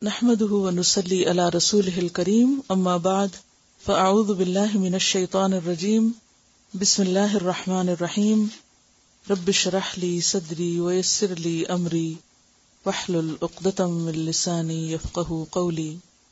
नहमदुहु व नुसल्ली अला रसूलिहिल करीम अम्मा बाद फ़अऊज़ु बिल्लाहि मिनश शैतानिर रजीम बिस्मिल्लाहिर रहमानिर रहीम रब्बि इश्रह ली सदरी व यस्सिर ली अमरी वहलुल उक़दतम मिन लिसानी यफ़क़हू क़ौली।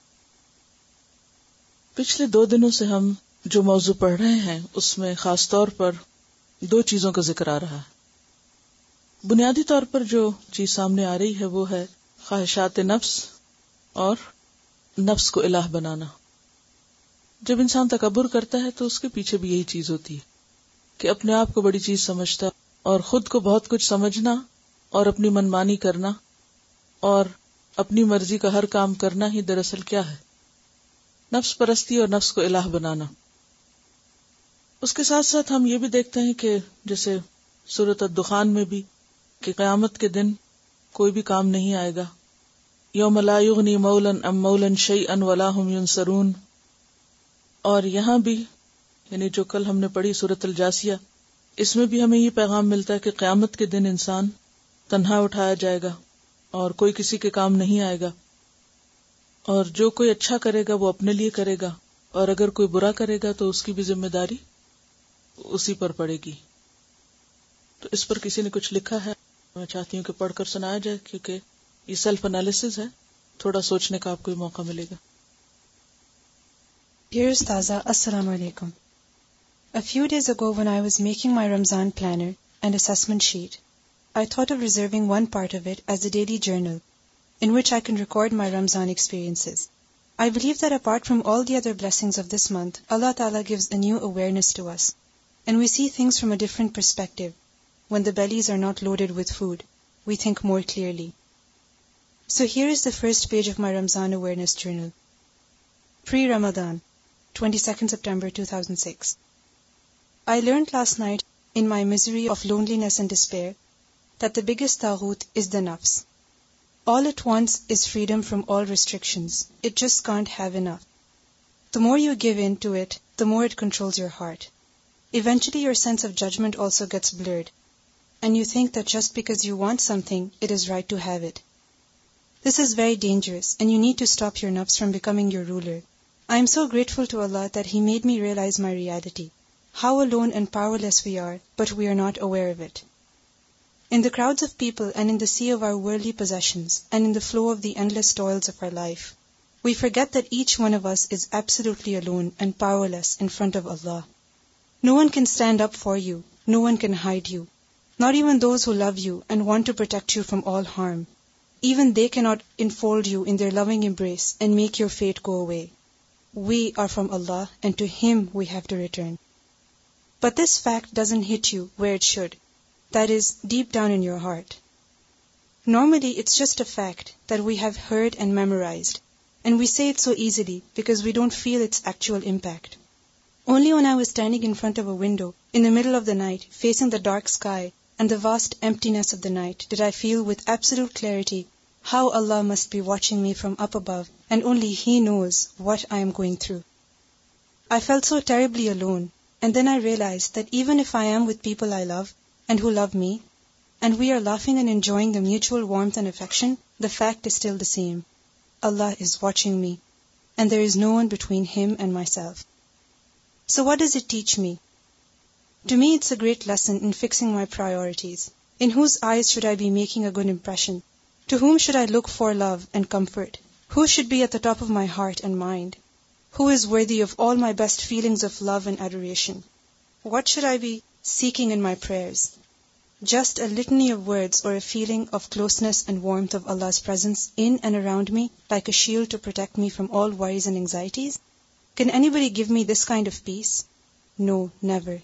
पिछले 2 दिनों से हम जो मौजू पढ़ रहे हैं उसमें खास तौर पर 2 चीजों का जिक्र आ रहा है। बुनियादी तौर पर जो चीज सामने आ रही है वो है ख्वाहिशात नफ्स और नफ्स को इलाह बनाना। जब इंसान तकब्बुर करता है तो उसके पीछे भी यही चीज होती है कि अपने आप को बड़ी चीज समझता है और खुद को बहुत कुछ समझना और अपनी मनमानी करना और अपनी मर्जी का हर काम करना ही दरअसल क्या है, नफ्स परस्ती और नफ्स को इलाह बनाना। उसके साथ साथ हम ये भी देखते हैं कि जैसे सूरत अद-दुखान में भी कि क़यामत के दिन कोई भी काम नहीं आएगा। यौम ला युगनी मौलन अम मौलन शैअन वला हुम युनसरून। और यहाँ भी यानी जो कल हमने पढ़ी सूरत अल-जासिया, इसमें भी हमें ये पैगाम मिलता है कि क़यामत के दिन इंसान तन्हा उठाया जाएगा और कोई किसी के काम नहीं आएगा और जो कोई अच्छा करेगा वो अपने लिए करेगा और अगर कोई बुरा करेगा तो उसकी भी जिम्मेदारी उसी पर पड़ेगी। तो इस पर किसी ने कुछ लिखा है, मैं चाहती हूँ कि पढ़कर सुनाया जाए क्योंकि ये सेल्फ एनालिसिस है, थोड़ा सोचने का आपको मौका मिलेगा। Dear Ustaza, Assalamu alaikum. A few days ago when I was making my Ramzan planner and assessment sheet, I thought of reserving one part of it as a daily journal in which I can record my Ramzan experiences. I believe that apart from all the other blessings of this month, Allah Ta'ala gives a new awareness to us and we see things from a different perspective. When the bellies are not loaded with food, we think more clearly. So here is the first page of my Ramzan awareness journal. Pre-Ramadan, 22nd September 2006. I learned last night in my misery of loneliness and despair that the biggest taghut is the nafs. All it wants is freedom from all restrictions. It just can't have enough. The more you give in to it, the more it controls your heart. Eventually your sense of judgment also gets blurred, and you think that just because you want something, it is right to have it. This is very dangerous, and you need to stop your nafs from becoming your ruler. I am so grateful to Allah that He made me realize my reality, how alone and powerless we are, but we are not aware of it. In the crowds of people and in the sea of our worldly possessions and in the flow of the endless toils of our life, we forget that each one of us is absolutely alone and powerless in front of Allah. No one can stand up for you, no one can hide you, not even those who love you and want to protect you from all harm. Even they cannot enfold you in their loving embrace and make your fate go away. We are from Allah and to Him we have to return. But this fact doesn't hit you where it should, that is, deep down in your heart. Normally it's just a fact that we have heard and memorized, and we say it so easily because we don't feel its actual impact. Only when I was standing in front of a window in the middle of the night, facing the dark sky and the vast emptiness of the night, did I feel with absolute clarity how Allah must be watching me from up above, and only He knows what I am going through. I felt so terribly alone, and then I realized that even if I am with people I love and who love me, and we are laughing and enjoying the mutual warmth and affection, the fact is still the same. Allah is watching me, and there is no one between Him and myself. So what does it teach me? To me it's a great lesson in fixing my priorities. In whose eyes should I be making a good impression? To whom should I look for love and comfort? Who should be at the top of my heart and mind? Who is worthy of all my best feelings of love and adoration? What should I be seeking in my prayers? Just a litany of words or a feeling of closeness and warmth of Allah's presence in and around me, like a shield to protect me from all worries and anxieties? Can anybody give me this kind of peace? No, never.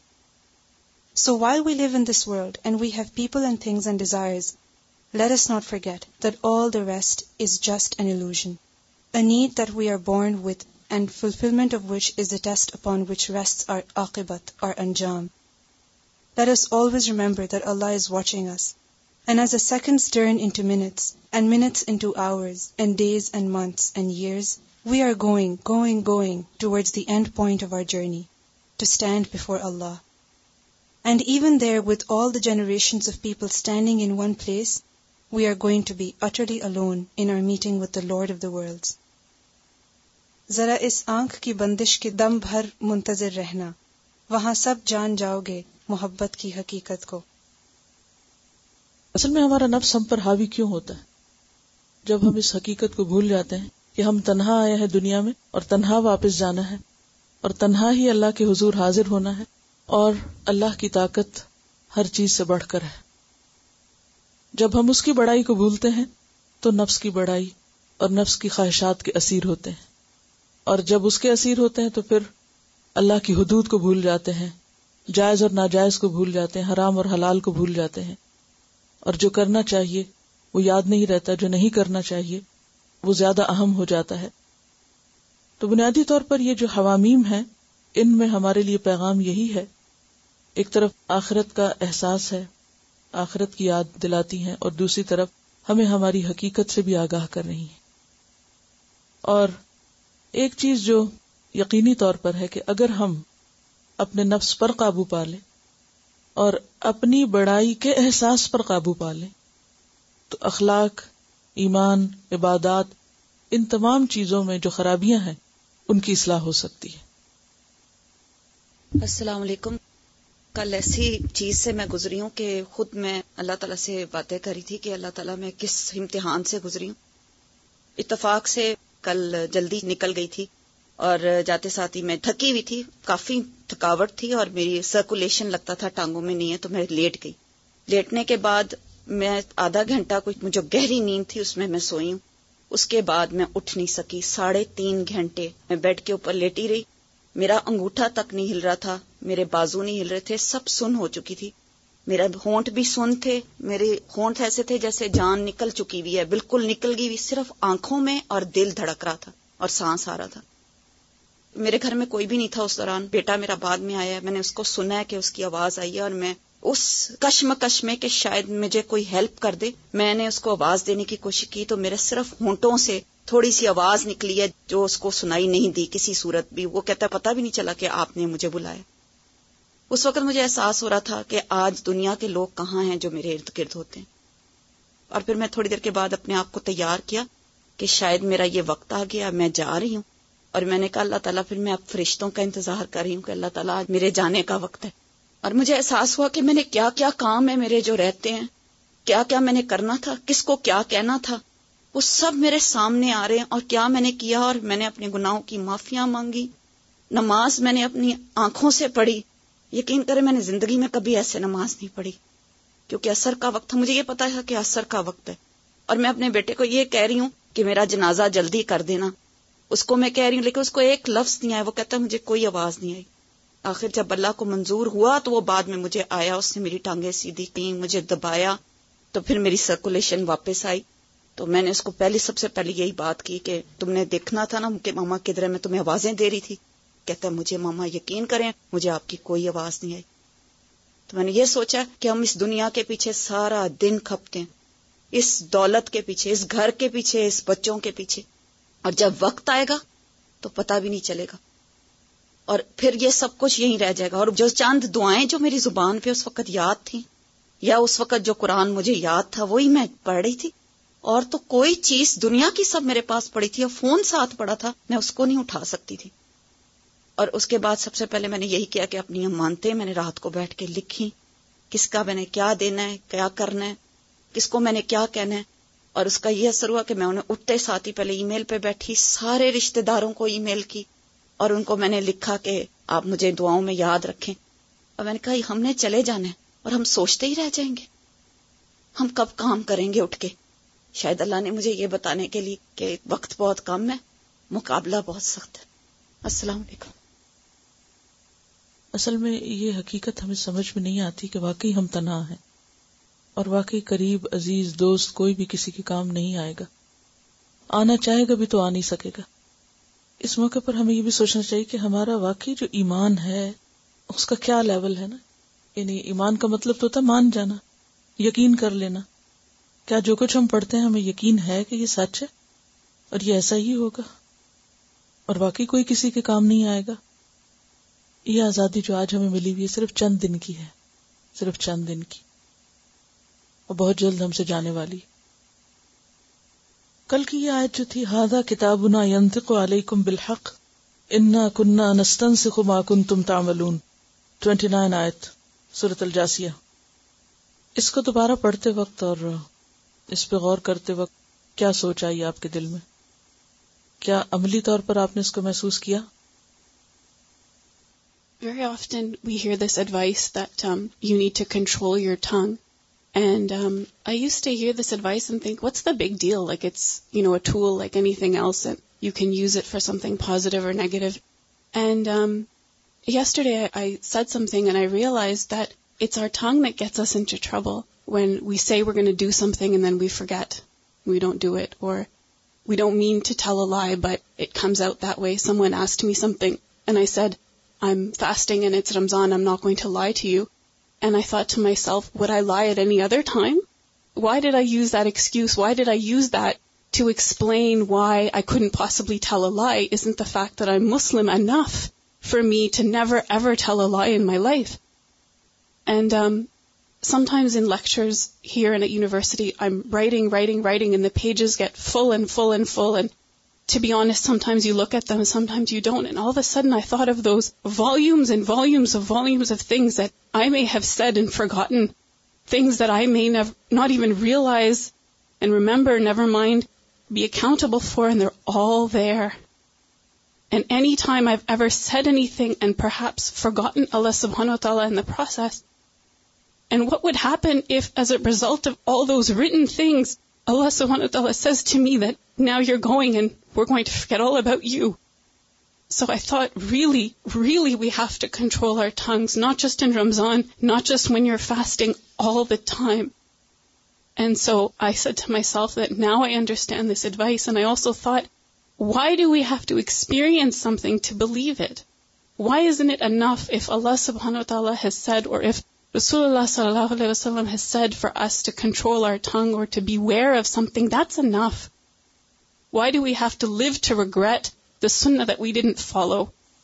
So while we live in this world and we have people and things and desires, let us not forget that all the rest is just an illusion, a need that we are born with and fulfillment of which is the test upon which rests our aqibat, our anjam. Let us always remember that Allah is watching us, and as the seconds turn into minutes, and minutes into hours, and days and months and years, we are going towards the end point of our journey, to stand before Allah. And even there, with all the generations of people standing in one place, we are going to be utterly alone in our meeting with the Lord of the worlds. ذرا اس آنکھ کی بندش کے دم بھر منتظر رہنا، وہاں سب جان جاؤ گے محبت کی حقیقت کو. اصل میں ہمارا نفس ہم پر حاوی کیوں ہوتا ہے؟ جب ہم اس حقیقت کو بھول جاتے ہیں کہ ہم تنہا آئے ہیں دنیا میں اور تنہا واپس جانا ہے، اور تنہا ہی اللہ کے حضور حاضر ہونا ہے، اور اللہ کی طاقت ہر چیز سے بڑھ کر ہے. جب ہم اس کی بڑائی کو بھولتے ہیں تو نفس کی بڑائی اور نفس کی خواہشات کے اسیر ہوتے ہیں، اور جب اس کے اسیر ہوتے ہیں تو پھر اللہ کی حدود کو بھول جاتے ہیں، جائز اور ناجائز کو بھول جاتے ہیں، حرام اور حلال کو بھول جاتے ہیں، اور جو کرنا چاہیے وہ یاد نہیں رہتا، جو نہیں کرنا چاہیے وہ زیادہ اہم ہو جاتا ہے. تو بنیادی طور پر یہ جو حوامیم ہیں، ان میں ہمارے لیے پیغام یہی ہے. ایک طرف آخرت کا احساس ہے، آخرت کی یاد دلاتی ہیں، اور دوسری طرف ہمیں ہماری حقیقت سے بھی آگاہ کر رہی ہیں. اور ایک چیز جو یقینی طور پر ہے کہ اگر ہم اپنے نفس پر قابو پا لیں اور اپنی بڑائی کے احساس پر قابو پا لیں تو اخلاق، ایمان، عبادات، ان تمام چیزوں میں جو خرابیاں ہیں ان کی اصلاح ہو سکتی ہے. السلام علیکم. کل ایسی چیز سے میں گزری ہوں کہ خود میں اللہ تعالیٰ سے باتیں کری تھی کہ اللہ تعالیٰ میں کس امتحان سے گزری ہوں. اتفاق سے کل جلدی نکل گئی تھی اور جاتے ساتھ ہی میں تھکی ہوئی تھی، کافی تھکاوٹ تھی اور میری سرکولیشن لگتا تھا ٹانگوں میں نہیں ہے، تو میں لیٹ گئی. لیٹنے کے بعد میں آدھا گھنٹہ کچھ مجھے گہری نیند تھی اس میں سوئی ہوں. اس کے بعد میں اٹھ نہیں سکی. 3.5 گھنٹے میں بیڈ کے اوپر لیٹی رہی. میرا انگوٹھا تک نہیں ہل رہا تھا، میرے بازو نہیں ہل رہے تھے، سب سن ہو چکی تھی. میرا ہونٹ بھی سن تھے، میرے ہونٹ ایسے تھے جیسے جان نکل چکی ہوئی ہے، بالکل نکل گئی ہوئی، صرف آنکھوں میں اور دل دھڑک رہا تھا اور سانس آ رہا تھا. میرے گھر میں کوئی بھی نہیں تھا اس دوران. بیٹا میرا بعد میں آیا، میں نے اس کو سنا ہے کہ اس کی آواز آئی ہے، اور میں اس کشمکش میں کہ شاید مجھے کوئی ہیلپ کر دے میں نے اس کو آواز دینے کی کوشش کی، تو میرے صرف ہونٹوں سے تھوڑی سی آواز نکلی ہے جو اس کو سنائی نہیں دی کسی صورت بھی. وہ کہتا ہے پتہ بھی نہیں چلا کہ آپ نے مجھے بلایا. اس وقت مجھے احساس ہو رہا تھا کہ آج دنیا کے لوگ کہاں ہیں جو میرے ارد گرد ہوتے ہیں. اور پھر میں تھوڑی دیر کے بعد اپنے آپ کو تیار کیا کہ شاید میرا یہ وقت آ گیا، میں جا رہی ہوں. اور میں نے کہا اللہ تعالیٰ پھر میں اب فرشتوں کا انتظار کر رہی ہوں کہ اللہ تعالیٰ آج میرے جانے کا وقت ہے. اور مجھے احساس ہوا کہ میں نے کیا کیا کام ہے میرے جو رہتے ہیں، کیا کیا میں نے کرنا تھا، کس کو کیا کہنا تھا، وہ سب میرے سامنے آ رہے ہیں. اور کیا میں نے کیا، اور میں نے اپنے گناہوں کی معافیاں مانگی. نماز میں نے اپنی آنکھوں سے پڑھی. یقین کریں میں نے زندگی میں کبھی ایسے نماز نہیں پڑھی، کیونکہ عصر کا وقت تھا. مجھے یہ پتا ہے کہ عصر کا وقت ہے. اور میں اپنے بیٹے کو یہ کہہ رہی ہوں کہ میرا جنازہ جلدی کر دینا. اس کو میں کہہ رہی ہوں، لیکن اس کو ایک لفظ نہیں آیا. وہ کہتا ہے مجھے کوئی آواز نہیں آئی. آخر جب اللہ کو منظور ہوا تو وہ بعد میں مجھے آیا، اس نے میری ٹانگیں سیدھی کی، مجھے دبایا، تو پھر میری سرکولیشن واپس آئی. تو میں نے اس کو سب سے پہلے یہی بات کی کہ تم نے دیکھنا تھا نا کہ ماما کدھر ہے، میں تمہیں آوازیں دے رہی تھی. کہتا ہے مجھے ماما یقین کریں مجھے آپ کی کوئی آواز نہیں آئی. تو میں نے یہ سوچا کہ ہم اس دنیا کے پیچھے سارا دن کھپتے ہیں، اس دولت کے پیچھے، اس گھر کے پیچھے، اس بچوں کے پیچھے، اور جب وقت آئے گا تو پتہ بھی نہیں چلے گا، اور پھر یہ سب کچھ یہیں رہ جائے گا. اور جو چند دعائیں جو میری زبان پہ اس وقت یاد تھیں، یا اس وقت جو قرآن مجھے یاد تھا وہی میں پڑھ رہی تھی. اور تو کوئی چیز دنیا کی سب میرے پاس پڑی تھی، اور فون ساتھ پڑا تھا، میں اس کو نہیں اٹھا سکتی تھی. اور اس کے بعد سب سے پہلے میں نے یہی کیا کہ اپنی امانتیں میں نے رات کو بیٹھ کے لکھی، کس کا میں نے کیا دینا ہے، کیا کرنا ہے، کس کو میں نے کیا کہنا ہے. اور اس کا یہ اثر ہوا کہ میں انہیں اٹھتے ساتھ ہی پہلے ای میل پہ بیٹھی، سارے رشتہ داروں کو ای میل کی، اور ان کو میں نے لکھا کہ آپ مجھے دعاؤں میں یاد رکھیں. اور میں نے کہا ہم نے چلے جانا ہے اور ہم سوچتے ہی رہ جائیں گے، ہم کب کام کریں گے اٹھ کے. شاید اللہ نے مجھے یہ بتانے کے لیے کہ وقت بہت کم ہے، مقابلہ بہت سخت ہے. السلام علیکم. اصل میں یہ حقیقت ہمیں سمجھ میں نہیں آتی کہ واقعی ہم تنہا ہیں، اور واقعی قریب عزیز دوست کوئی بھی کسی کے کام نہیں آئے گا. آنا چاہے گا بھی تو آ نہیں سکے گا. اس موقع پر ہمیں یہ بھی سوچنا چاہیے کہ ہمارا واقعی جو ایمان ہے اس کا کیا لیول ہے نا. یعنی ایمان کا مطلب تو ہوتا ہے مان جانا، یقین کر لینا. کیا جو کچھ ہم پڑھتے ہیں ہمیں یقین ہے کہ یہ سچ ہے اور یہ ایسا ہی ہوگا، اور واقعی کوئی کسی کے کام نہیں آئے گا. یہ آزادی جو آج ہمیں ملی ہوئی ہے صرف چند دن کی ہے، صرف چند دن کی، اور بہت جلد ہم سے جانے والی. کل کی یہ آیت جو تھی ھذا کتابنا ینطق علیکم بالحق انا کنا نستنسخ ما کنتم تعملون 29 آیت سورۃ الجاثیہ. اس کو دوبارہ پڑھتے وقت اور اس پہ غور کرتے وقت کیا سوچ آئی آپ کے دل میں؟ کیا عملی طور پر آپ نے اس کو محسوس کیا؟ Very often we hear this advice that you need to control your tongue. And I used to hear this advice and think, what's the big deal? Like it's, a tool like anything else, and you can use it for something positive or negative. And yesterday I said something and I realized that it's our tongue that gets us into trouble when we say we're going to do something and then we forget. We don't do it. Or we don't mean to tell a lie, but it comes out that way. Someone asked me something and I said, I'm fasting and it's Ramzan, I'm not going to lie to you. And I thought to myself, would I lie at any other time? Why did I use that excuse? Why did I use that to explain why I couldn't possibly tell a lie? Isn't the fact that I'm Muslim enough for me to never ever tell a lie in my life? And sometimes in lectures here and at university, I'm writing, and the pages get full and full and full. And to be honest, sometimes you look at them and sometimes you don't. And all of a sudden I thought of those volumes and volumes of things that I may have said and forgotten, things that I may not even realize and remember, never mind, be accountable for, and they're all there. And any time I've ever said anything and perhaps forgotten Allah subhanahu wa ta'ala in the process, and what would happen if, as a result of all those written things, Allah subhanahu wa ta'ala says to me that now you're going and we're going to forget all about you. So I thought, really, really we have to control our tongues, not just in Ramzan, not just when you're fasting, all the time. And so I said to myself that now I understand this advice, and I also thought, why do we have to experience something to believe it? Why isn't it enough if Allah subhanahu wa ta'ala has said, or if Rasulullah sallallahu alaihi wasallam has said for us to control our tongue or to beware of something? That's enough. Why do we have to live to regret the sunnah that we didn't follow?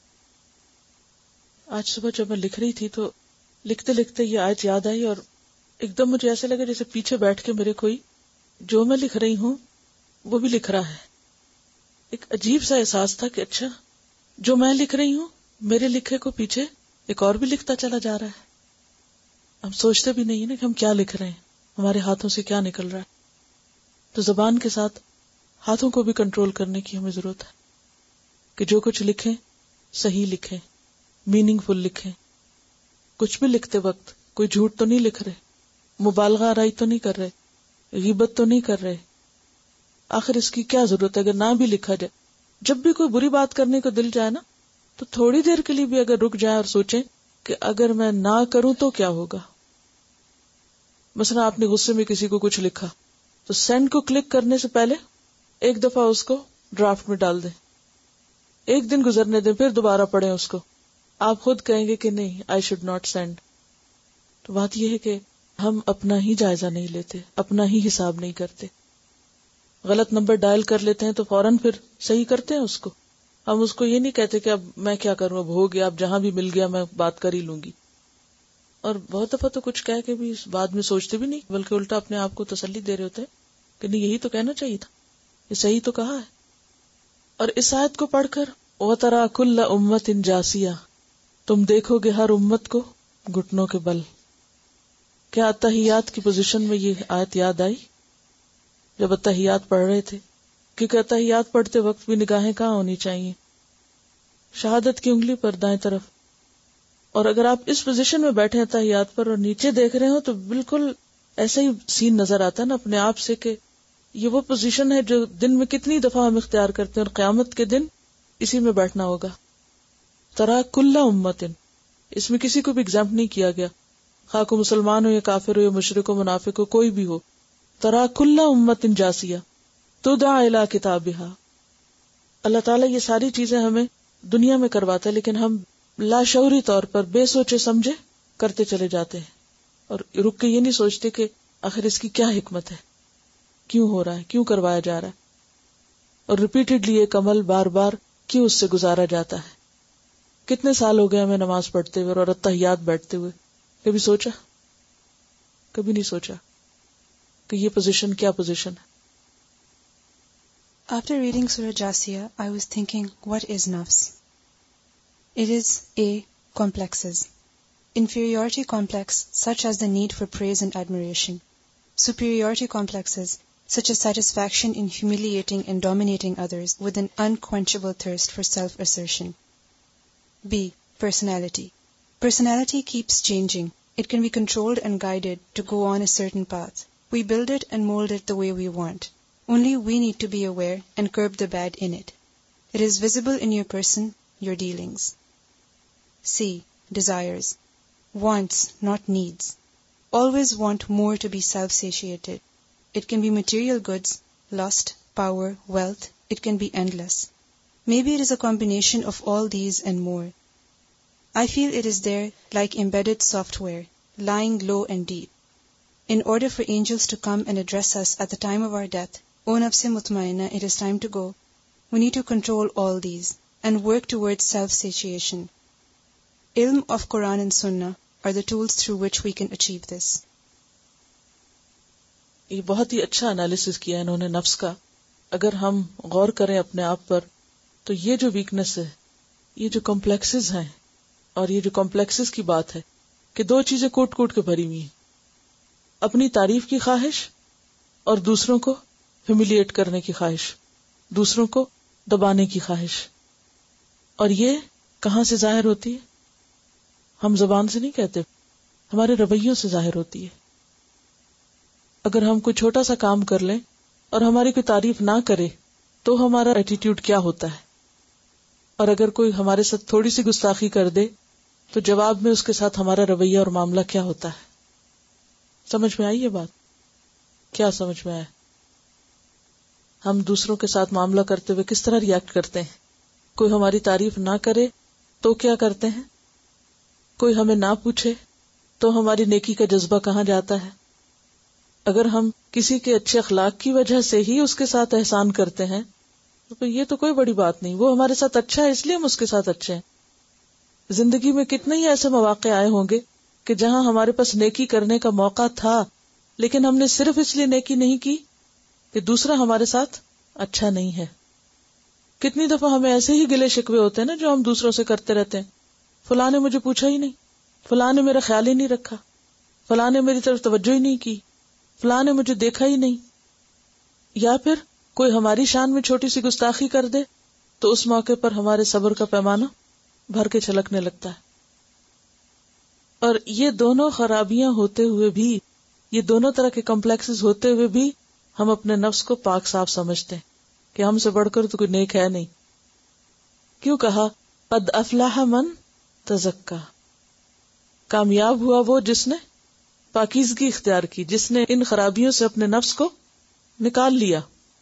آج صبح جب میں لکھ رہی تھی تو لکھتے لکھتے یہ آیت یاد آئی اور ایک دم مجھے ایسے لگا جیسے پیچھے بیٹھ کے میرے کوئی جو میں لکھ رہی ہوں وہ بھی لکھ رہا ہے. ایک عجیب سا احساس تھا کہ اچھا جو میں لکھ رہی ہوں میرے لکھے کو پیچھے ایک اور بھی لکھتا چلا جا رہا ہے. ہم سوچتے بھی نہیں نا کہ ہم کیا لکھ رہے ہیں, ہمارے ہاتھوں سے کیا نکل رہا ہے. تو زبان کے ساتھ ہاتھوں کو بھی کنٹرول کرنے کی ہمیں ضرورت ہے کہ جو کچھ لکھیں صحیح لکھیں, میننگ فل لکھیں. کچھ بھی لکھتے وقت کوئی جھوٹ تو نہیں لکھ رہے, مبالغہ آرائی تو نہیں کر رہے, غیبت تو نہیں کر رہے. آخر اس کی کیا ضرورت ہے؟ اگر نہ بھی لکھا جائے, جب بھی کوئی بری بات کرنے کو دل جائے نا تو تھوڑی دیر کے لیے بھی اگر رک جائے اور سوچیں کہ اگر میں نہ کروں تو کیا ہوگا. مثلا آپ نے غصے میں کسی کو کچھ لکھا تو سینڈ کو کلک کرنے سے پہلے ایک دفعہ اس کو ڈرافٹ میں ڈال دیں, ایک دن گزرنے دیں, پھر دوبارہ پڑھیں اس کو. آپ خود کہیں گے کہ نہیں, آئی شوڈ ناٹ سینڈ. تو بات یہ ہے کہ ہم اپنا ہی جائزہ نہیں لیتے, اپنا ہی حساب نہیں کرتے. غلط نمبر ڈائل کر لیتے ہیں تو فوراً پھر صحیح کرتے ہیں اس کو. ہم اس کو یہ نہیں کہتے کہ اب میں کیا کروں, اب ہو گیا, اب جہاں بھی مل گیا میں بات کر ہی لوں گی. اور بہت دفعہ تو کچھ کہہ کے بھی بعد میں سوچتے بھی نہیں, بلکہ الٹا اپنے آپ کو تسلی دے رہے ہوتے ہیں کہ نہیں, یہی تو کہنا چاہیے تھا, یہ صحیح تو کہا ہے. اور اس آیت کو پڑھ کر وَتَرَى كُلَّ أُمَّةٍ جَاثِيَةً, تم دیکھو گے ہر امت کو گھٹنوں کے بل. کیا اتحیات کی پوزیشن میں یہ آیت یاد آئی جب اتحیات پڑھ رہے تھے؟ کیونکہ اتحیات پڑھتے وقت بھی نگاہیں کہاں ہونی چاہیے؟ شہادت کی انگلی پر دائیں طرف. اور اگر آپ اس پوزیشن میں بیٹھے ہیں اتحیات پر اور نیچے دیکھ رہے ہو تو بالکل ایسا ہی سین نظر آتا ہے نا اپنے آپ سے کہ یہ وہ پوزیشن ہے جو دن میں کتنی دفعہ ہم اختیار کرتے ہیں, اور قیامت کے دن اسی میں بیٹھنا ہوگا. ترا کل امتن, اس میں کسی کو بھی ایگزامپٹ نہیں کیا گیا, خواہ کو مسلمان ہو یا کافر ہو یا مشرک ہو منافق ہو, کوئی بھی ہو. ترا کل امتن جاسیہ تدعا الی کتابہا. اللہ تعالیٰ یہ ساری چیزیں ہمیں دنیا میں کرواتا ہے, لیکن ہم لاشعوری طور پر بے سوچے سمجھے کرتے چلے جاتے ہیں, اور رک کے یہ نہیں سوچتے کہ آخر اس کی کیا حکمت ہے, کیوں ہو رہا ہے, کیوں کروایا جا رہا ہے, اور ریپیٹڈلی ایک عمل بار بار کیوں اس سے گزارا جاتا ہے. کتنے سال ہو گئے ہمیں نماز پڑھتے ہوئے اور اتحیات بیٹھتے ہوئے, کبھی سوچا؟ کبھی نہیں سوچا کہ یہ پوزیشن کیا پوزیشن ہے. After reading Surah Jasiyah, I was thinking, what is nafs? It is A. Complexes. Inferiority complex, such as the need for praise and admiration. Superiority complexes, such as satisfaction in humiliating and dominating others with an unquenchable thirst for self-assertion. B. Personality. Personality keeps changing. It can be controlled and guided to go on a certain path. We build it and mold it the way we want. Only we need to be aware and curb the bad in it. It is visible in your person, your dealings. C. Desires. Wants, not needs. Always want more to be self-satiated. It can be material goods, lust, power, wealth. It can be endless. Maybe it is a combination of all these and more. I feel it is there like embedded software, lying low and deep. In order for angels to come and address us at the time of our death, O Nafs Mutmainna, it is time to go. We need to control all these and work towards self-satiation. Ilm of Quran and Sunnah are the tools through which we can achieve this. یہ بہت ہی اچھا analysis کیا انہوں نے نفس کا. اگر ہم غور کریں اپنے آپ پر تو یہ جو ویکنس ہے، یہ جو کمپلیکسز ہیں، اور یہ جو کمپلیکسز کی بات ہے کہ دو چیزیں کوٹ کوٹ کے بھری ہوئی ہیں، اپنی تعریف کی خواہش اور دوسروں کو ہیوملیٹ کرنے کی خواہش، دوسروں کو دبانے کی خواہش. اور یہ کہاں سے ظاہر ہوتی ہے؟ ہم زبان سے نہیں کہتے، ہمارے رویوں سے ظاہر ہوتی ہے. اگر ہم کوئی چھوٹا سا کام کر لیں اور ہماری کوئی تعریف نہ کرے تو ہمارا ایٹیٹیوڈ کیا ہوتا ہے، اور اگر کوئی ہمارے ساتھ تھوڑی سی گستاخی کر دے تو جواب میں اس کے ساتھ ہمارا رویہ اور معاملہ کیا ہوتا ہے. سمجھ میں آئی یہ بات؟ کیا سمجھ میں آیا؟ ہم دوسروں کے ساتھ معاملہ کرتے ہوئے کس طرح ریئیکٹ کرتے ہیں؟ کوئی ہماری تعریف نہ کرے تو کیا کرتے ہیں؟ کوئی ہمیں نہ پوچھے تو ہماری نیکی کا جذبہ کہاں جاتا ہے؟ اگر ہم کسی کے اچھے اخلاق کی وجہ سے ہی اس کے ساتھ احسان کرتے ہیں تو یہ تو کوئی بڑی بات نہیں، وہ ہمارے ساتھ اچھا ہے اس لیے ہم اس کے ساتھ اچھے ہیں. زندگی میں کتنے ہی ایسے مواقع آئے ہوں گے کہ جہاں ہمارے پاس نیکی کرنے کا موقع تھا لیکن ہم نے صرف اس لیے نیکی نہیں کی کہ دوسرا ہمارے ساتھ اچھا نہیں ہے. کتنی دفعہ ہمیں ایسے ہی گلے شکوے ہوتے ہیں نا جو ہم دوسروں سے کرتے رہتے ہیں، فلاں نے مجھے پوچھا ہی نہیں، فلاں نے میرا خیال ہی نہیں رکھا، فلاں نے میری طرف توجہ ہی نہیں کی، فلاں نے مجھے دیکھا ہی نہیں. یا پھر کوئی ہماری شان میں چھوٹی سی گستاخی کر دے تو اس موقع پر ہمارے صبر کا پیمانہ بھر کے چھلکنے لگتا ہے. اور یہ دونوں خرابیاں ہوتے ہوئے بھی، یہ دونوں طرح کے کمپلیکسز ہوتے ہوئے بھی ہم اپنے نفس کو پاک صاف سمجھتے ہیں کہ ہم سے بڑھ کر تو کوئی نیک ہے نہیں. کیوں کہا قد افلح من تزکا؟ کامیاب ہوا وہ جس نے پاکیزگی اختیار کی، جس نے ان خرابیوں سے اپنے نفس کو نکال لیا.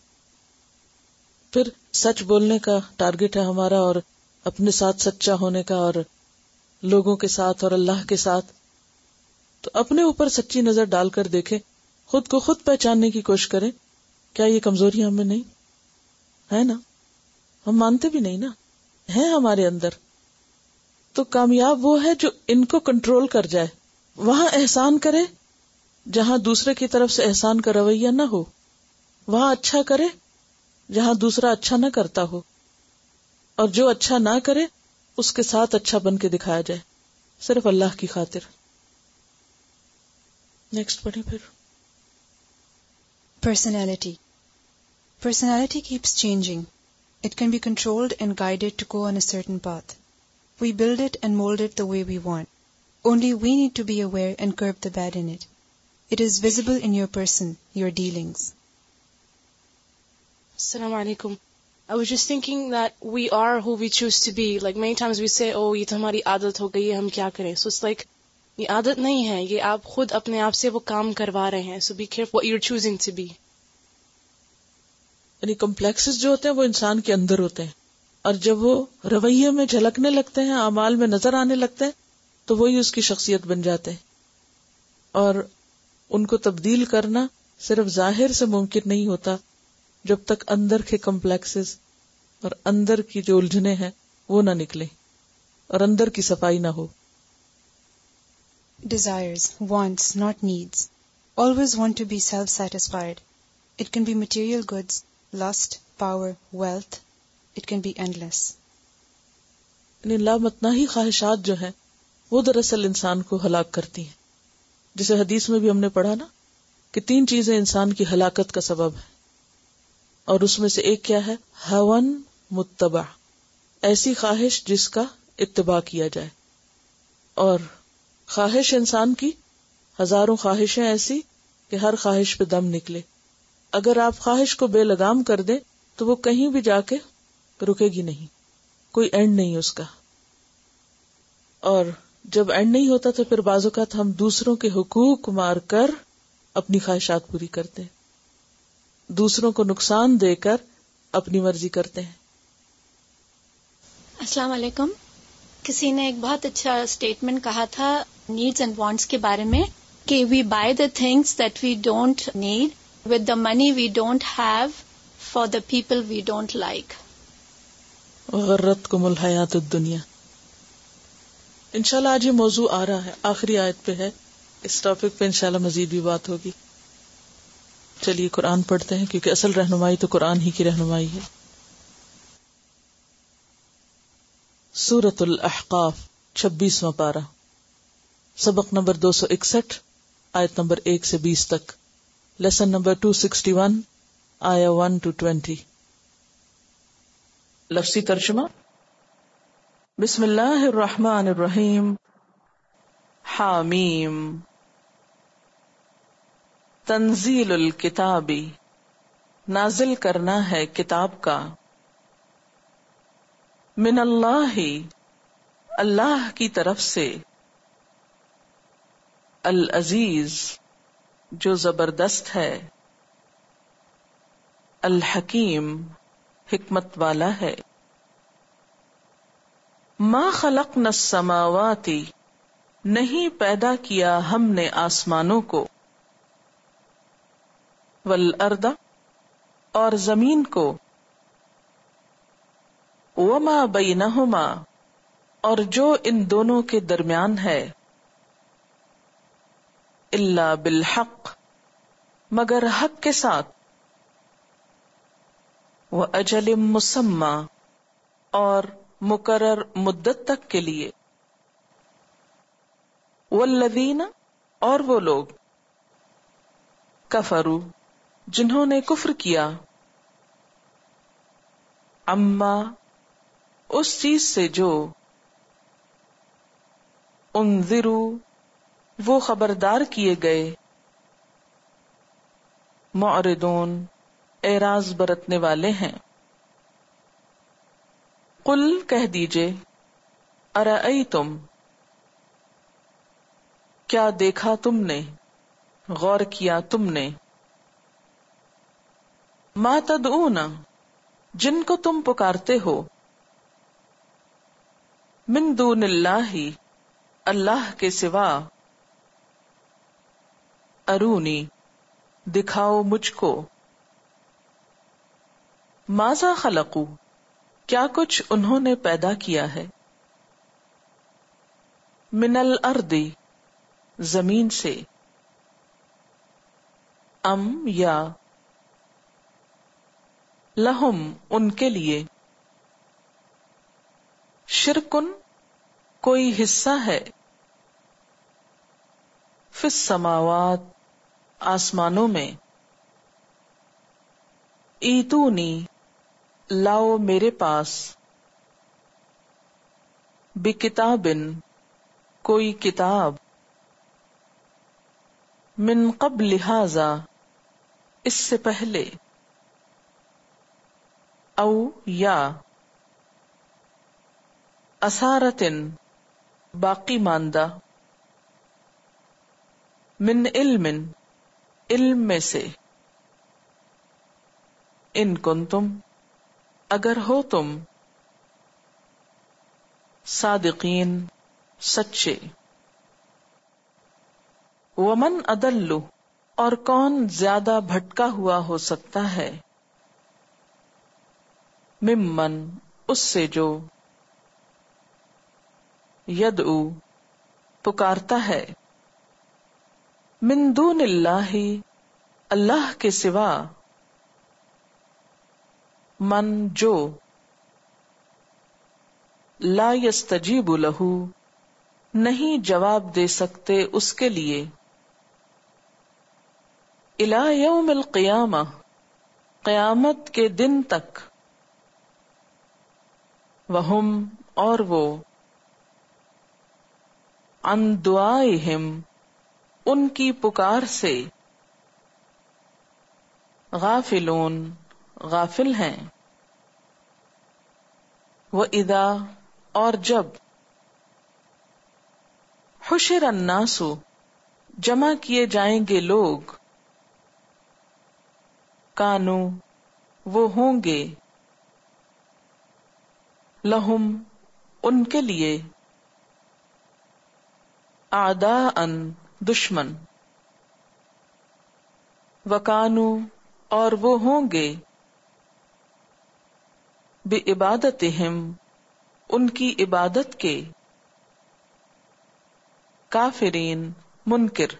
پھر سچ بولنے کا ٹارگٹ ہے ہمارا، اور اپنے ساتھ سچا ہونے کا، اور لوگوں کے ساتھ اور اللہ کے ساتھ. تو اپنے اوپر سچی نظر ڈال کر دیکھیں، خود کو خود پہچاننے کی کوشش کریں. کیا یہ کمزوریاں ہمیں نہیں ہے؟ نا، ہم مانتے بھی نہیں نا، ہے ہمارے اندر. تو کامیاب وہ ہے جو ان کو کنٹرول کر جائے. وہاں احسان کرے جہاں دوسرے کی طرف سے احسان کا رویہ نہ ہو، وہاں اچھا کرے جہاں دوسرا اچھا نہ کرتا ہو، اور جو اچھا نہ کرے اس کے ساتھ اچھا بن کے دکھایا جائے، صرف اللہ کی خاطر. نیکسٹ پڑھیں پھر. Personality. Personality keeps changing. It can be controlled and guided to go on a certain path. We build it and mold it the way we want. Only we need to be aware and curb the bad in it. It is visible in your person, your dealings. Assalamu alaikum. I was just thinking that we are who we choose to be. Like many times we say, oh, یہ تو ہماری عادت ہو گئی ہے، ہم کیا کریں. So it's like, یہ عادت نہیں ہے، یہ آپ خود اپنے آپ سے وہ کام کروا رہے ہیں. So be careful what you're choosing to be. یعنی کمپلیکسز جو ہوتے ہیں وہ انسان کے اندر ہوتے ہیں، اور جب وہ رویے میں جھلکنے لگتے ہیں، اعمال میں نظر آنے لگتے ہیں، تو وہی اس کی شخصیت بن جاتے ہیں. اور ان کو تبدیل کرنا صرف ظاہر سے ممکن نہیں ہوتا جب تک اندر کے کمپلیکسز اور اندر کی جو الجھنیں ہیں وہ نہ نکلیں اور اندر کی صفائی نہ ہو. Desires, wants, not needs. Always want to be self-satisfied. It can be material goods, lust, power, wealth. It can be endless. یعنی لامتناہی خواہشات جو ہیں وہ دراصل انسان کو ہلاک کرتی ہیں. جسے حدیث میں بھی ہم نے پڑھا نا کہ 3 چیزیں انسان کی ہلاکت کا سبب ہے، اور اس میں سے ایک کیا ہے؟ ہون متبع، ایسی خواہش جس کا اتباع کیا جائے. اور خواہش انسان کی ہزاروں خواہشیں ایسی کہ ہر خواہش پہ دم نکلے. اگر آپ خواہش کو بے لگام کر دیں تو وہ کہیں بھی جا کے رکے گی نہیں، کوئی اینڈ نہیں اس کا. اور جب اینڈ نہیں ہوتا تو پھر بعض اوقات ہم دوسروں کے حقوق مار کر اپنی خواہشات پوری کرتے ہیں، دوسروں کو نقصان دے کر اپنی مرضی کرتے ہیں. السلام علیکم. کسی نے ایک بہت اچھا اسٹیٹمنٹ کہا تھا نیڈس اینڈ وانٹس کے بارے میں کہ we buy the things that we don't need with the money we don't have for the people we don't like. غرتکم الحیات الدنیا. انشاءاللہ آج یہ موضوع آ رہا ہے، آخری آیت پہ ہے. اس ٹاپک پہ انشاءاللہ مزید بھی بات ہوگی. چلیے قرآن پڑھتے ہیں کیونکہ اصل رہنمائی تو قرآن ہی کی رہنمائی ہے. سورۃ الاحقاف 26واں پارہ، سبق نمبر 261، آیت نمبر 1 سے 20 تک. لیسن نمبر 261، آیا 1 to 20. لفظی ترجمہ. بسم اللہ الرحمن الرحیم. حامیم. تنزیل الکتابی، نازل کرنا ہے کتاب کا. من اللہ، اللہ کی طرف سے. العزیز، جو زبردست ہے. الحکیم، حکمت والا ہے. ما خلقنا السماوات، نہیں پیدا کیا ہم نے آسمانوں کو. والارض، اور زمین کو. وما بینہما، اور جو ان دونوں کے درمیان ہے. الا بالحق، مگر حق کے ساتھ. وَأَجَلٍ مُّسَمًّى، اور مقرر مدت تک کے لیے. وَالَّذِينَ، اور وہ لوگ. کفروا، جنہوں نے کفر کیا. عما، اس چیز سے جو. انذروا، وہ خبردار کیے گئے. معرضون، اعراض برتنے والے ہیں. قل، کہہ دیجئے. ارأیتم، کیا دیکھا تم نے، غور کیا تم نے. ما تدعون، جن کو تم پکارتے ہو. من دون اللہ، اللہ کے سوا. ارونی، دکھاؤ مجھ کو. ماذا خلقو، کیا کچھ انہوں نے پیدا کیا ہے. من الارض، زمین سے. ام، یا. لہم، ان کے لیے. شرکن، کوئی حصہ ہے. فی السماوات، آسمانوں میں. ایتونی، لاؤ میرے پاس. بکتابن، کوئی کتاب. من قبل ھذا، اس سے پہلے. او، یا. اثارتن، باقی ماندہ. من علم، علم میں سے. ان کنتم، اگر ہو تم. صادقین، سچے. ومن اضل، اور کون زیادہ بھٹکا ہوا ہو سکتا ہے. ممن، اس سے جو. یدعو، پکارتا ہے. من دون اللہ، اللہ کے سوا. من جو لا یستجیب لہ نہیں جواب دے سکتے اس کے لیے الی یوم القیامہ قیامت کے دن تک وہم اور وہ عن دعائہم ان کی پکار سے غافلون غافل ہیں وَإِذَا اور جب حشر الناس جمع کیے جائیں گے لوگ کانو وہ ہوں گے لہم ان کے لیے اعداء دشمن وکانو اور وہ ہوں گے بعبادتہم ان کی عبادت کے کافرین منکر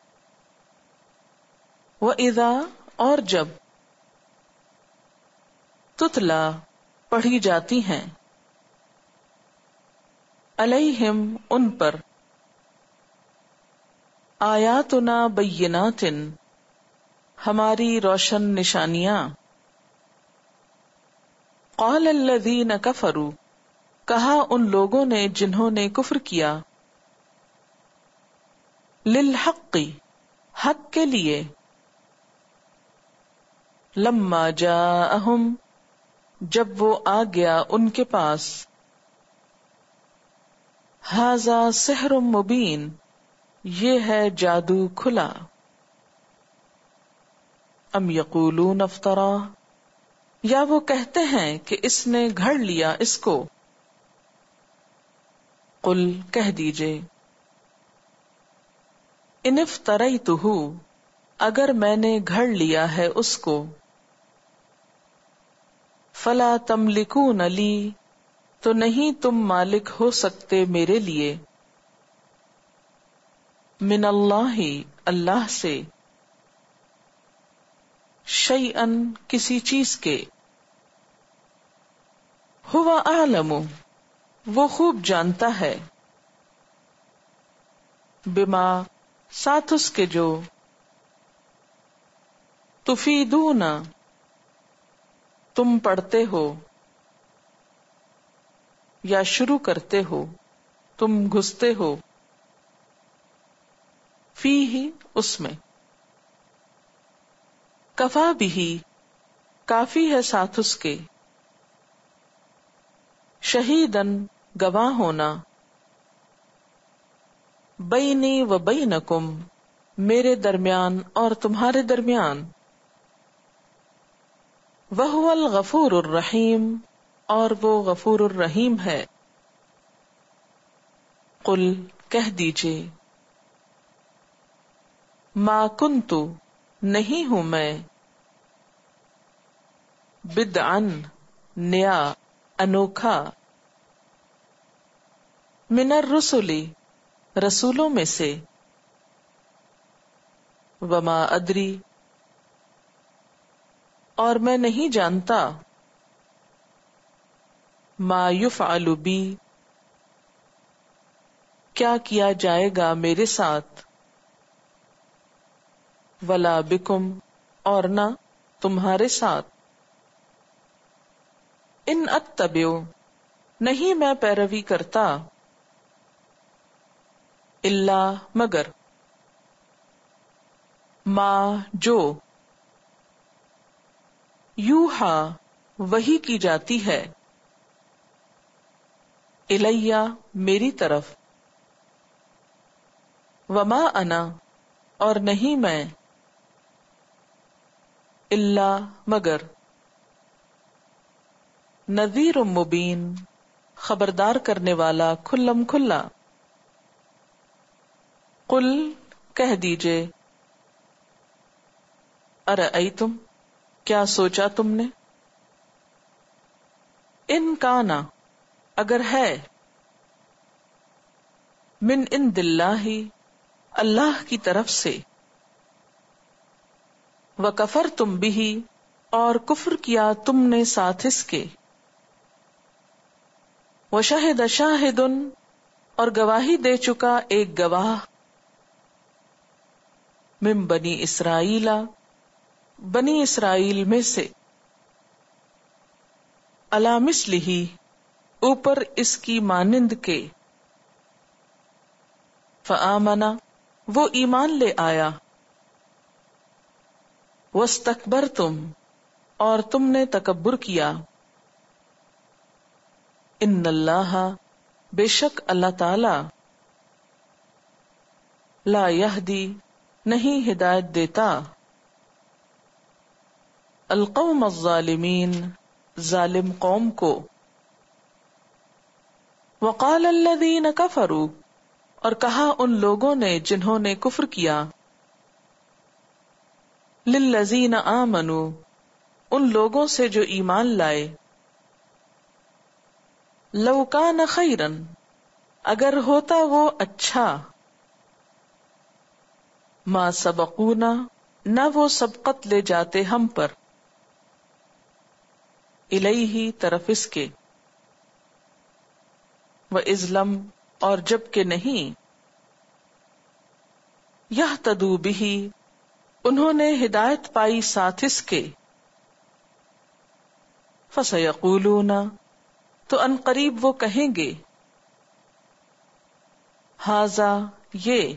وَإِذَا اور جب تتلا پڑھی جاتی ہیں علیہم ان پر آیاتنا بینات ہماری روشن نشانیاں قال الذین کفروا کہا ان لوگوں نے جنہوں نے کفر کیا للحق حق کے لیے لما جاءہم جب وہ آ گیا ان کے پاس ھذا سحر مبین یہ ہے جادو کھلا ام یقولون افطرا یا وہ کہتے ہیں کہ اس نے گھڑ لیا اس کو قل کہہ دیجئے ان افتریتہ اگر میں نے گھڑ لیا ہے اس کو فلا تملکون لی تو نہیں تم مالک ہو سکتے میرے لیے من اللہ اللہ سے شیئن کسی چیز کے ہوا اعلم وہ خوب جانتا ہے بما ساتھ اس کے جو تفیدون تم پڑھتے ہو یا شروع کرتے ہو تم گھستے ہو فی ہی اس میں کفا بھی کافی ہے ساتھ اس کے شہیدن گواہ ہونا بینی و بینکم میرے درمیان اور تمہارے درمیان وہو الغفور الرحیم اور وہ غفور الرحیم ہے قل کہہ دیجئے ما کنتو نہیں ہوں میں بدعن نیا انوکھا من الرسلی رسولوں میں سے وما ادری اور میں نہیں جانتا ما یفعل بی کیا کیا جائے گا میرے ساتھ ولا بکم اور نہ تمہارے ساتھ ان اتبعو نہیں میں پیروی کرتا الا مگر ما جو یوحا وحی کی جاتی ہے الیہ میری طرف وما انا اور نہیں میں الا مگر نذیر مبین خبردار کرنے والا کھلم کھلا قل کہہ دیجئے ارأیتم کیا سوچا تم نے ان کانا اگر ہے من عند اللہ اللہ کی طرف سے وکفرتم بھی اور کفر کیا تم نے ساتھ اس کے. وشہد شاہد، اور گواہی دے چکا ایک گواہ، من بنی اسرائیل، بنی اسرائیل میں سے، علی مثلہ، اوپر اس کی مانند کے، فآمن، وہ ایمان لے آیا، واستکبرتم، اور تم نے تکبر کیا، ان اللہ، بے شک اللہ تعالی، لا یہدی، نہیں ہدایت دیتا، القوم الظالمین، ظالم قوم کو. وقال الذین کفروا، اور کہا ان لوگوں نے جنہوں نے کفر کیا، للذین آمنوا، ان لوگوں سے جو ایمان لائے، لو کان خیرا، اگر ہوتا وہ اچھا، ما سبقونا، نہ وہ سبقت لے جاتے ہم پر، الیہ، طرف اس کے، وَإِذْ لَمْ، اور جب کہ نہیں، یہتدوا بہ، انہوں نے ہدایت پائی ساتھ اس کے، فَسَيَقُولُونَ، تو ان قریب وہ کہیں گے، ھذا، یہ،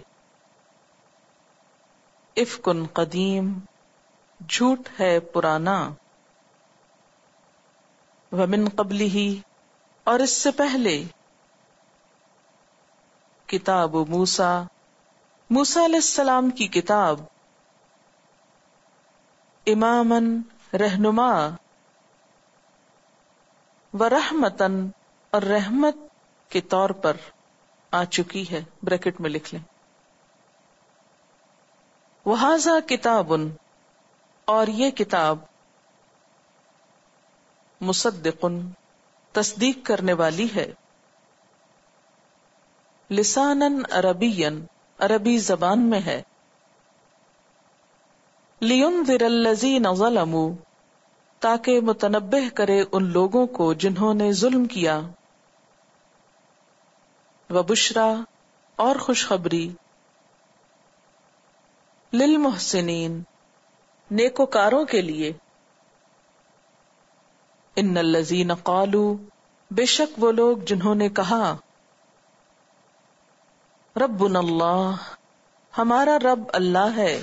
افک قدیم، جھوٹ ہے پرانا، ومن قبلہ، اور اس سے پہلے، کتاب موسیٰ، موسیٰ علیہ السلام کی کتاب، اماماً، رہنما، ورحمتاً، اور رحمت کے طور پر آ چکی ہے، بریکٹ میں لکھ لیں، وہذا کتابٌ، اور یہ کتاب، مصدقٌ، تصدیق کرنے والی ہے، لساناً عربیاً، عربی زبان میں ہے، لینذر الذین ظلموا، تاکہ متنبہ کرے ان لوگوں کو جنہوں نے ظلم کیا، وبشرا، اور خوشخبری، للمحسنین، نیکوکاروں کے لیے، ان الذین قالوا، بے شک وہ لوگ جنہوں نے کہا، ربنا اللہ، ہمارا رب اللہ ہے،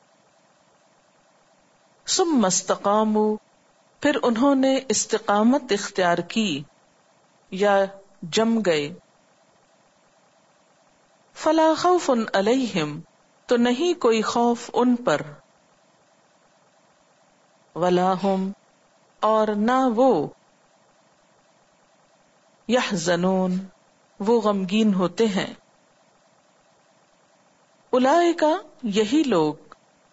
ثم استقاموا، پھر انہوں نے استقامت اختیار کی یا جم گئے، فلا خوف علیہم، تو نہیں کوئی خوف ان پر، ولا ہم، اور نہ وہ، یحزنون، وہ غمگین ہوتے ہیں، اولئک، یہی لوگ،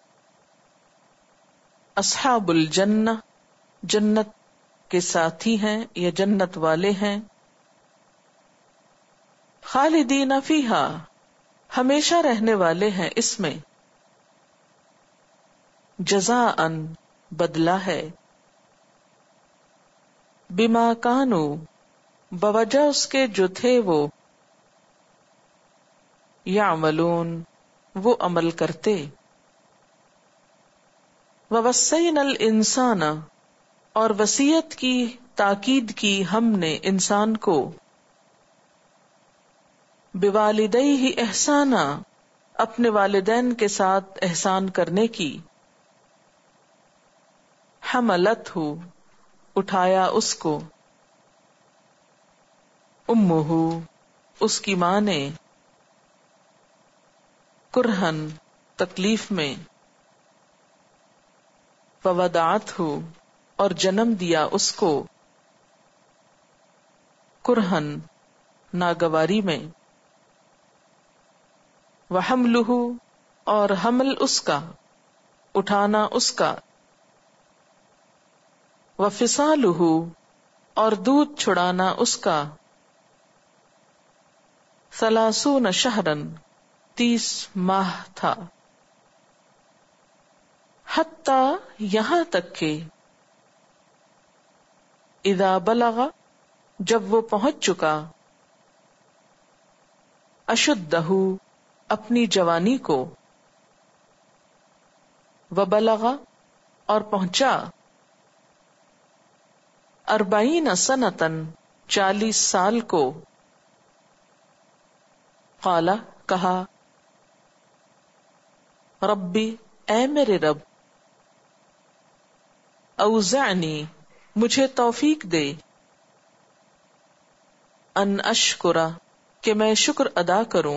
اصحاب الجنہ، جنت کے ساتھی ہیں یا جنت والے ہیں، خالدین فیہا، ہمیشہ رہنے والے ہیں اس میں، جزاء، بدلہ ہے، بما کانوا، بوجہ اس کے جو تھے وہ، یعملون، وہ عمل کرتے، ووصینا الانسان، اور وصیت کی، تاکید کی ہم نے انسان کو، بوالدیہ احسانا، اپنے والدین کے ساتھ احسان کرنے کی، حملتہ، اٹھایا اس کو، امہ، اس کی ماں نے، کرہن، تکلیف میں، فوضعتہ، اور جنم دیا اس کو، کرہن، ناگواری میں، وحملہ، اور حمل اس کا، اٹھانا اس کا، وفصالہ، اور دودھ چھڑانا اس کا، 30 شہرن، 30 ماہ تھا، حتی، یہاں تک کہ اذا بلغ جب وہ پہنچ چکا، اشدہ اپنی جوانی کو، وبلغ اور پہنچا، 40 سنتاً 40 سال کو، قال کہا، ربی اے میرے رب، اوزعنی مجھے توفیق دے، ان اشکرا کہ میں شکر ادا کروں،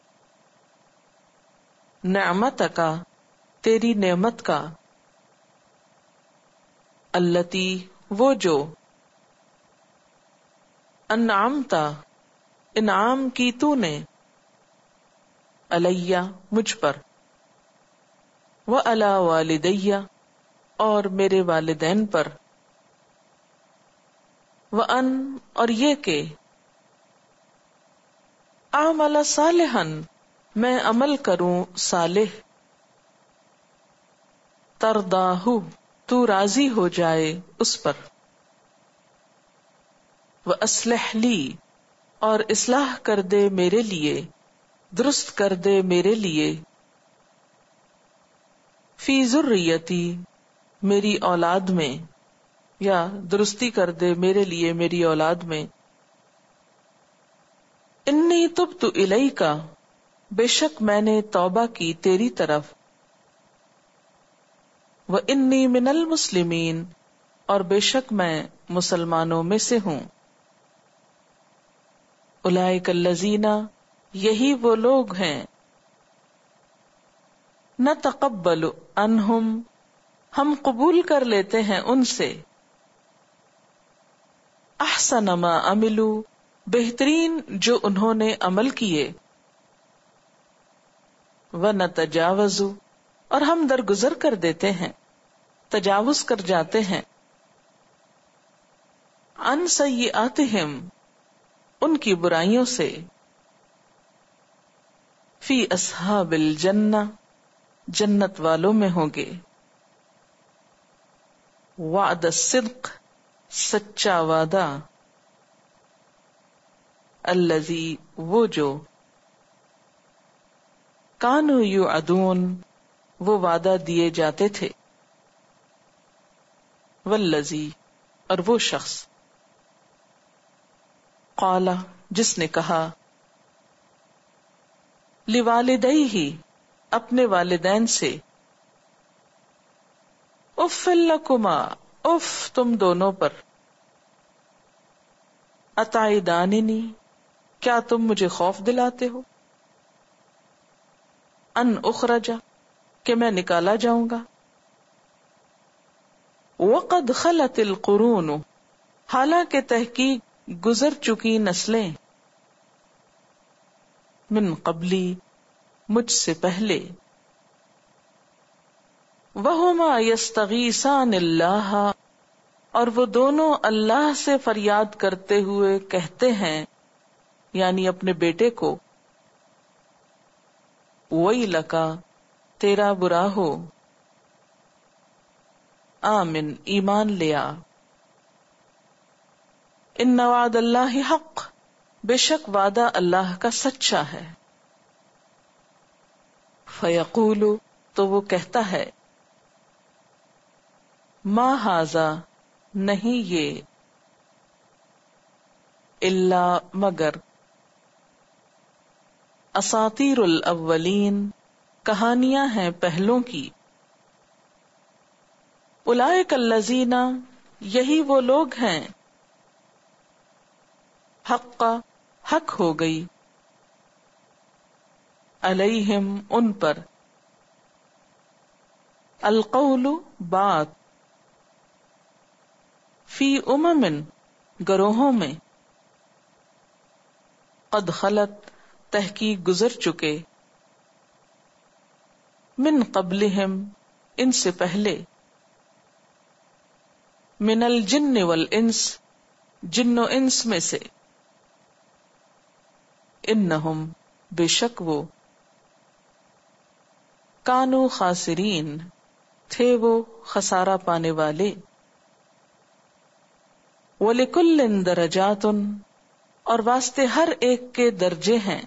نعمتک تیری نعمت کا، التی وہ جو، انعمت انعام کی تو نے، علیہ مجھ پر، وعلی والدی اور میرے والدین پر، وان اور یہ کہ، اعمل صالحا میں عمل کروں صالح، ترضاہ تو راضی ہو جائے اس پر، وَأَصْلِحْ لِي اور اصلاح کر دے میرے لیے، درست کر دے میرے لیے، فی ذریتی میری اولاد میں، یا درستی کر دے میرے لیے میری اولاد میں، انی تبت الیک بے شک میں نے توبہ کی تیری طرف، وانی من المسلمین اور بے شک میں مسلمانوں میں سے ہوں، اولئک الذین یہی وہ لوگ ہیں، نتقبل عنہم ہم قبول کر لیتے ہیں ان سے، احسن ما عملوا بہترین جو انہوں نے عمل کیے، ونتجاوز اور ہم درگزر کر دیتے ہیں، تجاوز کر جاتے ہیں، عن سیئاتہم ان کی برائیوں سے، فی اصحاب الجنہ جنت والوں میں ہوں گے، وعد الصدق سچا وعدہ، الذی وہ جو، کانوا یوعدون وہ وعدہ دیے جاتے تھے، والذی اور وہ شخص، قال جس نے کہا، لوالدیہ اپنے والدین سے، اف لکما اف تم دونوں پر، اتعداننی کیا تم مجھے خوف دلاتے ہو، ان اخرج کہ میں نکالا جاؤں گا، وقد خلت القرون حالانکہ تحقیق گزر چکی نسلیں، من قبلی مجھ سے پہلے، وہما یستغیثان اللہ اور وہ دونوں اللہ سے فریاد کرتے ہوئے کہتے ہیں، یعنی اپنے بیٹے کو، ویلکا تیرا برا ہو، آمن ایمان لیا، ان وعد اللہ حق بے شک وعدہ اللہ کا سچا ہے، فیقول تو وہ کہتا ہے، ما ھذا نہیں یہ، الا مگر، اساطیر الاولین کہانیاں ہیں پہلوں کی، اولئک الذین یہی وہ لوگ ہیں، حق ہو گئی، علیہم ان پر، القول بات، فی امم گروہوں میں، قد خلت تحقیق گزر چکے، من قبلہم ان سے پہلے، من الجن والانس جن و انس میں سے، انہم بے شک وہ، کانوا خاسرین تھے وہ خسارہ پانے والے، وَلِكُلٍّ دَرَجَاتٌ، اور واسطے ہر ایک کے درجے ہیں،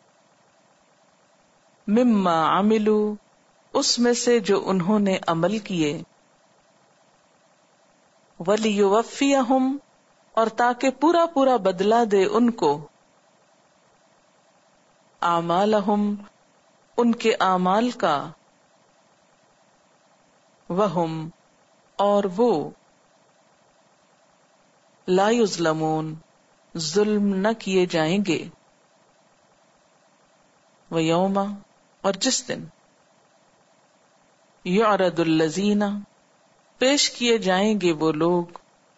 مما عملوا، اس میں سے جو انہوں نے عمل کیے، وَلِيُوَفِّيَهُمْ، اور تاکہ پورا پورا بدلہ دے ان کو، اعمالہم، ان کے اعمال کا، وہم، اور وہ، لا یظلمون، ظلم نہ کیے جائیں گے، ویوم، اور جس دن، یعرض الذین، پیش کیے جائیں گے وہ لوگ،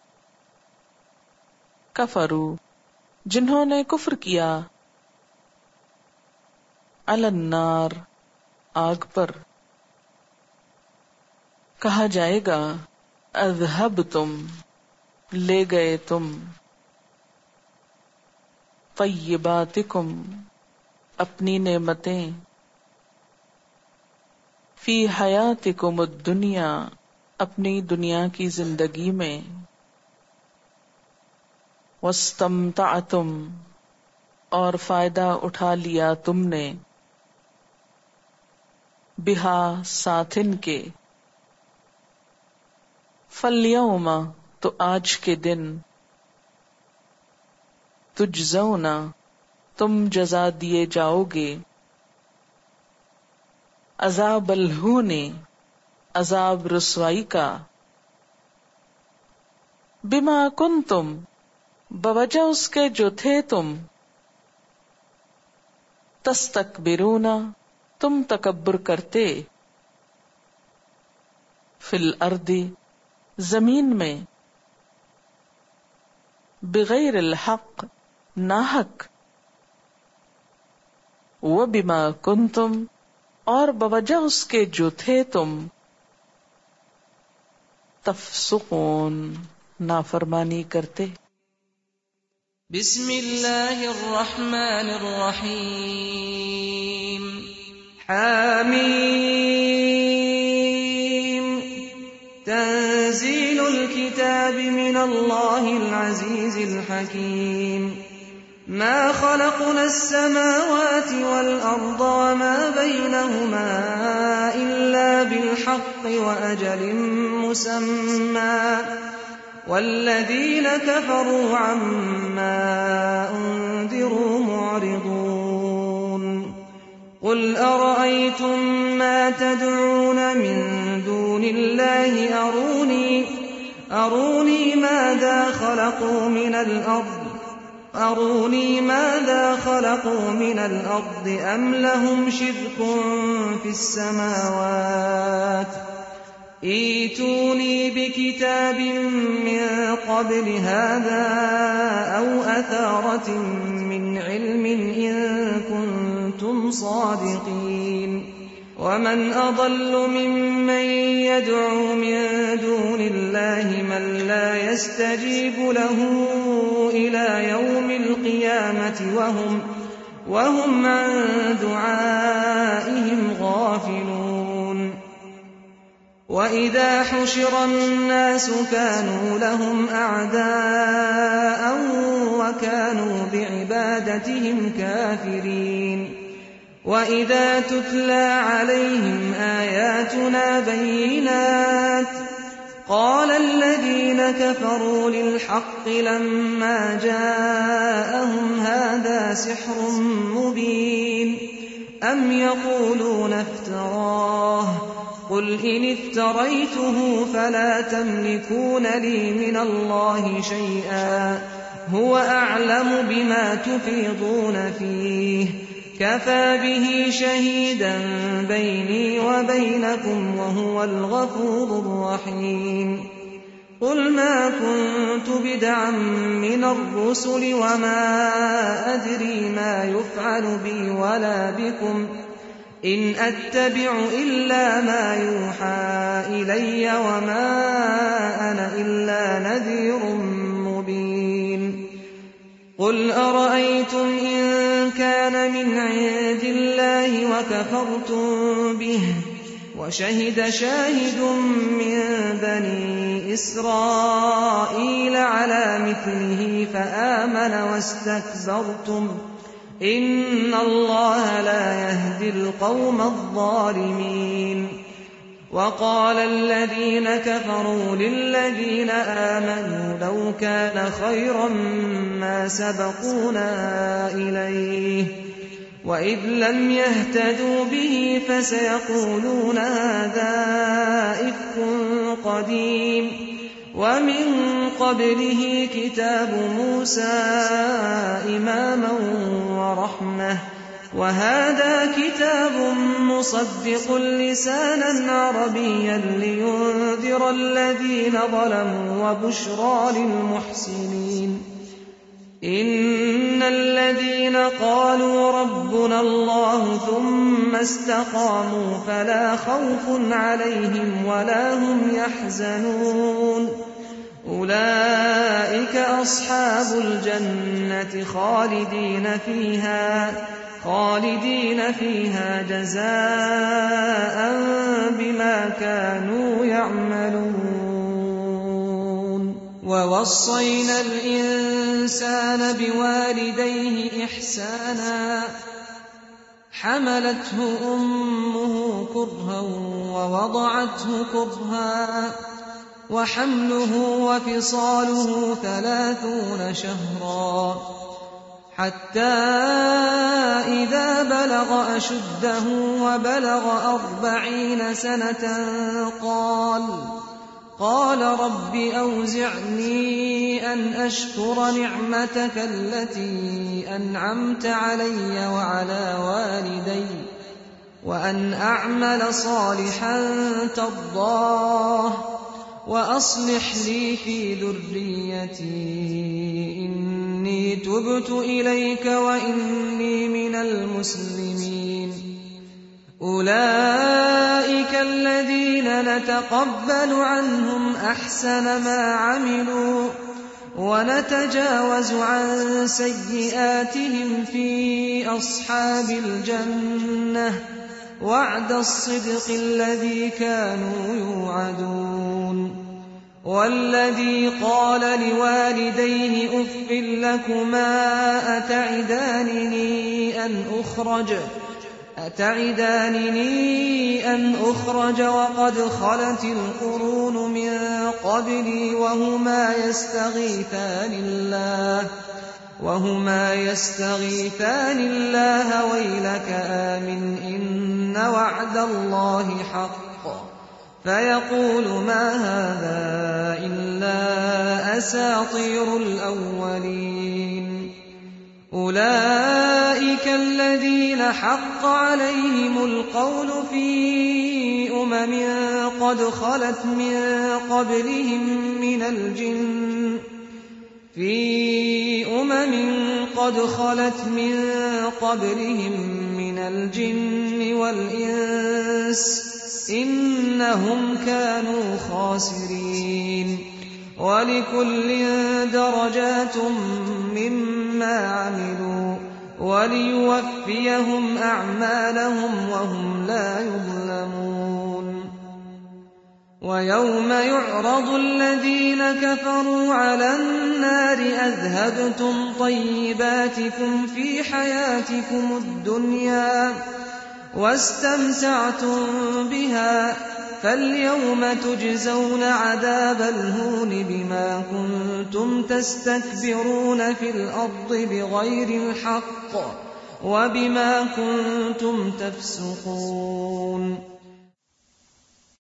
کفروا، جنہوں نے کفر کیا، علی النار، آگ پر، کہا جائے گا اذہبتم، لے گئے تم، طیباتکم، اپنی نعمتیں، فی حیاتکم الدنیا، اپنی دنیا کی زندگی میں، واستمتعتم، اور فائدہ اٹھا لیا تم نے، بہا، ساتھ ان کے، فالیوم، تو آج کے دن، تجزون، تم جزا دیے جاؤ گے، عذاب الہون، عذاب رسوائی کا، بما کنتم، بوجہ اس کے جو تھے تم، تستکبرون، تم تکبر کرتے، فی الارض، زمین میں، بغیر الحق، ناحق، وبما کنتم، اور بوجہ اس کے جو تھے تم، تفسقون، نافرمانی کرتے۔ بسم اللہ الرحمن الرحیم، حامیم، تنزیل الكتاب من اللہ العزیز الحکیم، ما خلقنا السماوات والأرض وما بينهما إلا بالحق وأجل مسمى والذين كفروا عما أنذروا معرضون قل أرأيتم ما تدعون من دون الله أروني ماذا خلقوا من الأرض أم لهم شرك في السماوات ائتوني بكتاب من قبل هذا أو أثارة من علم إن كنتم صادقين ومن أضل ممن يدعو من دون الله من لا يستجيب له إلى يوم القيامة وهم عن دعائهم غافلون وإذا حشر الناس كانوا لهم أعداء وكانوا بعبادتهم كافرين وإذا تتلى عليهم آياتنا بينات قال الذين كفروا للحق لما جاءهم هذا سحر مبين أم يقولون افتراه قل إن افتريته فلا تملكون لي من الله شيئا هو أعلم بما تفيضون فيه كفى به شهيدا بيني وبينكم وهو الغفور الرحيم قل ما كنت بدعا من الرسل وما أدري ما يفعل بي ولا بكم إن أتبع إلا ما يوحى إلي وما أنا إلا نذير مبين قل أرأيتم إن كان من عند الله وكفرتم به وشهد شاهد من بني إسرائيل على فيه فآمن واستكبرتم إن الله لا يهدي القوم الظالمين. وقال الذين كفروا للذين آمنوا لو كان خيرا ما سبقونا إليه وإذ لم يهتدوا به فسيقولون هذا إفك قديم ومن قبله كتاب موسى إماما ورحمة وهذا كتاب مصدق لسانا عربيا لينذر الذين ظلموا وبشرى للمحسنين. إن الذين قالوا ربنا الله ثم استقاموا فلا خوف عليهم ولا هم يحزنون أولئك أصحاب الجنة خالدين فيها جزاء بما كانوا يعملون. ووصينا الإنسان بوالديه إحسانا حملته أمه كرها ووضعته كرها وحمله وفصاله 30 شهرا حتى إذا بلغ أشده وبلغ 40 سنة قال رب أوزعني أن أشكر نعمتك التي أنعمت علي وعلى والدي وأن أعمل صالحا ترضاه وأصلح لي في ذريتي إني تبت إليك وإني من المسلمين. أولئك الذين نتقبل عنهم أحسن ما عملوا ونتجاوز عن سيئاتهم في أصحاب الجنة وعد الصدق الذي كانوا يوعدون. والذي قال لوالديه أف لكما أتعدانني أن أخرج وقد خلت القرون من قبلي وهما يستغيثان الله ويلك آمن إن وعد الله حق فيقول ما هذا إلا أساطير الأولين. أولئك الذين حق عليهم القول في قد خلت من قبلهم من الجن والإنس إنهم كانوا خاسرين. ولكل درجات مما عملوا وليوفيهم أعمالهم وهم لا يظلمون. ويوم يعرض الذين كفروا على النار أذهبتم طيباتكم في حياتكم الدنيا واستمتعتم بها فاليوم تجزون عذاب الهون بما كنتم تستكبرون في الأرض بغير الحق وبما كنتم تفسقون.